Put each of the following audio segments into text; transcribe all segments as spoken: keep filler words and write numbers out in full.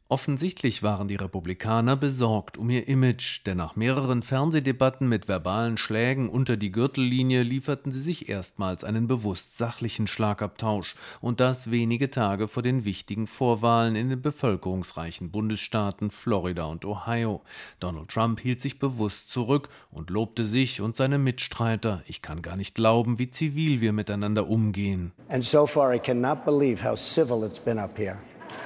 Offensichtlich waren die Republikaner besorgt um ihr Image, denn nach mehreren Fernsehdebatten mit verbalen Schlägen unter die Gürtellinie lieferten sie sich erstmals einen bewusst sachlichen Schlagabtausch, und das wenige Tage vor den wichtigen Vorwahlen in den bevölkerungsreichen Bundesstaaten Florida und Ohio. Donald Trump hielt sich bewusst zurück und lobte sich und seine Mitstreiter. Ich kann gar nicht glauben, wie zivil wir miteinander umgehen. And so far I cannot believe how civil it's been up here.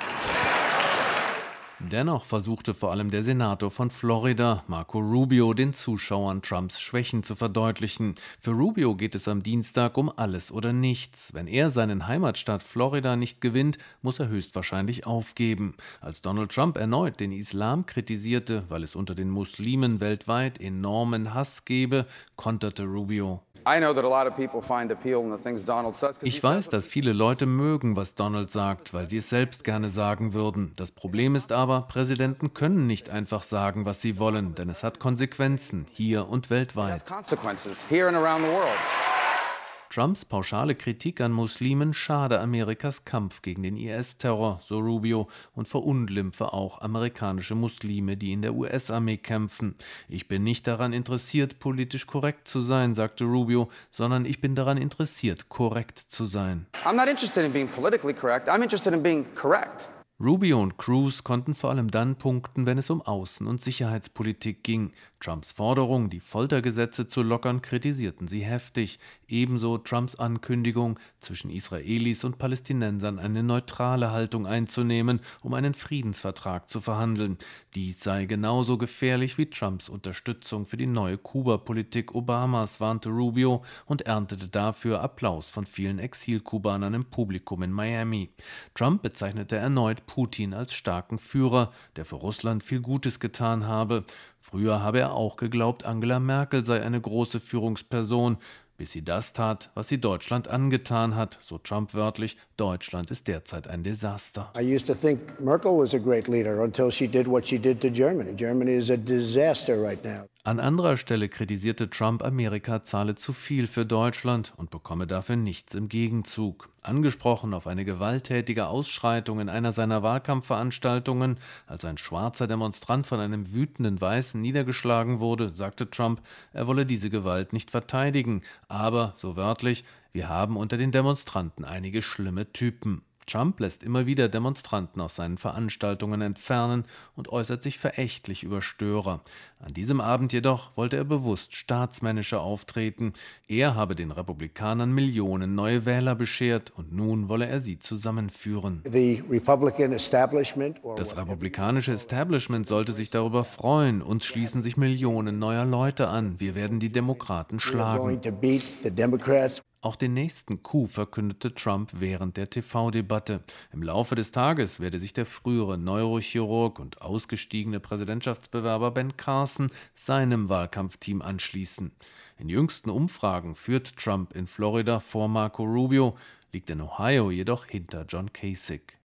Dennoch versuchte vor allem der Senator von Florida, Marco Rubio, den Zuschauern Trumps Schwächen zu verdeutlichen. Für Rubio geht es am Dienstag um alles oder nichts. Wenn er seinen Heimatstaat Florida nicht gewinnt, muss er höchstwahrscheinlich aufgeben. Als Donald Trump erneut den Islam kritisierte, weil es unter den Muslimen weltweit enormen Hass gebe, konterte Rubio: Ich weiß, dass viele Leute mögen, was Donald sagt, weil sie es selbst gerne sagen würden. Das Problem ist aber, Präsidenten können nicht einfach sagen, was sie wollen, denn es hat Konsequenzen, hier und weltweit. Trumps pauschale Kritik an Muslimen schade Amerikas Kampf gegen den I S-Terror, so Rubio, und verunglimpfe auch amerikanische Muslime, die in der U S-Armee kämpfen. Ich bin nicht daran interessiert, politisch korrekt zu sein, sagte Rubio, sondern ich bin daran interessiert, korrekt zu sein. I'm not interested in being politically correct. I'm interested in being correct. Rubio und Cruz konnten vor allem dann punkten, wenn es um Außen- und Sicherheitspolitik ging. Trumps Forderung, die Foltergesetze zu lockern, kritisierten sie heftig. Ebenso Trumps Ankündigung, zwischen Israelis und Palästinensern eine neutrale Haltung einzunehmen, um einen Friedensvertrag zu verhandeln. Dies sei genauso gefährlich wie Trumps Unterstützung für die neue Kuba-Politik Obamas, warnte Rubio und erntete dafür Applaus von vielen Exilkubanern im Publikum in Miami. Trump bezeichnete erneut Putin als starken Führer, der für Russland viel Gutes getan habe. Früher habe er auch geglaubt, Angela Merkel sei eine große Führungsperson, bis sie das tat, was sie Deutschland angetan hat, so Trump wörtlich: Deutschland ist derzeit ein Desaster. I used to think Merkel was a great leader until she did what she did to Germany. Germany is a disaster right now. An anderer Stelle kritisierte Trump, Amerika zahle zu viel für Deutschland und bekomme dafür nichts im Gegenzug. Angesprochen auf eine gewalttätige Ausschreitung in einer seiner Wahlkampfveranstaltungen, als ein schwarzer Demonstrant von einem wütenden Weißen niedergeschlagen wurde, sagte Trump, er wolle diese Gewalt nicht verteidigen, aber, so wörtlich, wir haben unter den Demonstranten einige schlimme Typen. Trump lässt immer wieder Demonstranten aus seinen Veranstaltungen entfernen und äußert sich verächtlich über Störer. An diesem Abend jedoch wollte er bewusst staatsmännischer auftreten. Er habe den Republikanern Millionen neue Wähler beschert und nun wolle er sie zusammenführen. Das republikanische Establishment sollte sich darüber freuen. Uns schließen sich Millionen neuer Leute an. Wir werden die Demokraten schlagen. Auch den nächsten Coup verkündete Trump während der T V-Debatte. Im Laufe des Tages werde sich der frühere Neurochirurg und ausgestiegene Präsidentschaftsbewerber Ben Carson seinem Wahlkampfteam anschließen. In jüngsten Umfragen führt Trump in Florida vor Marco Rubio, liegt in Ohio jedoch hinter John Kasich.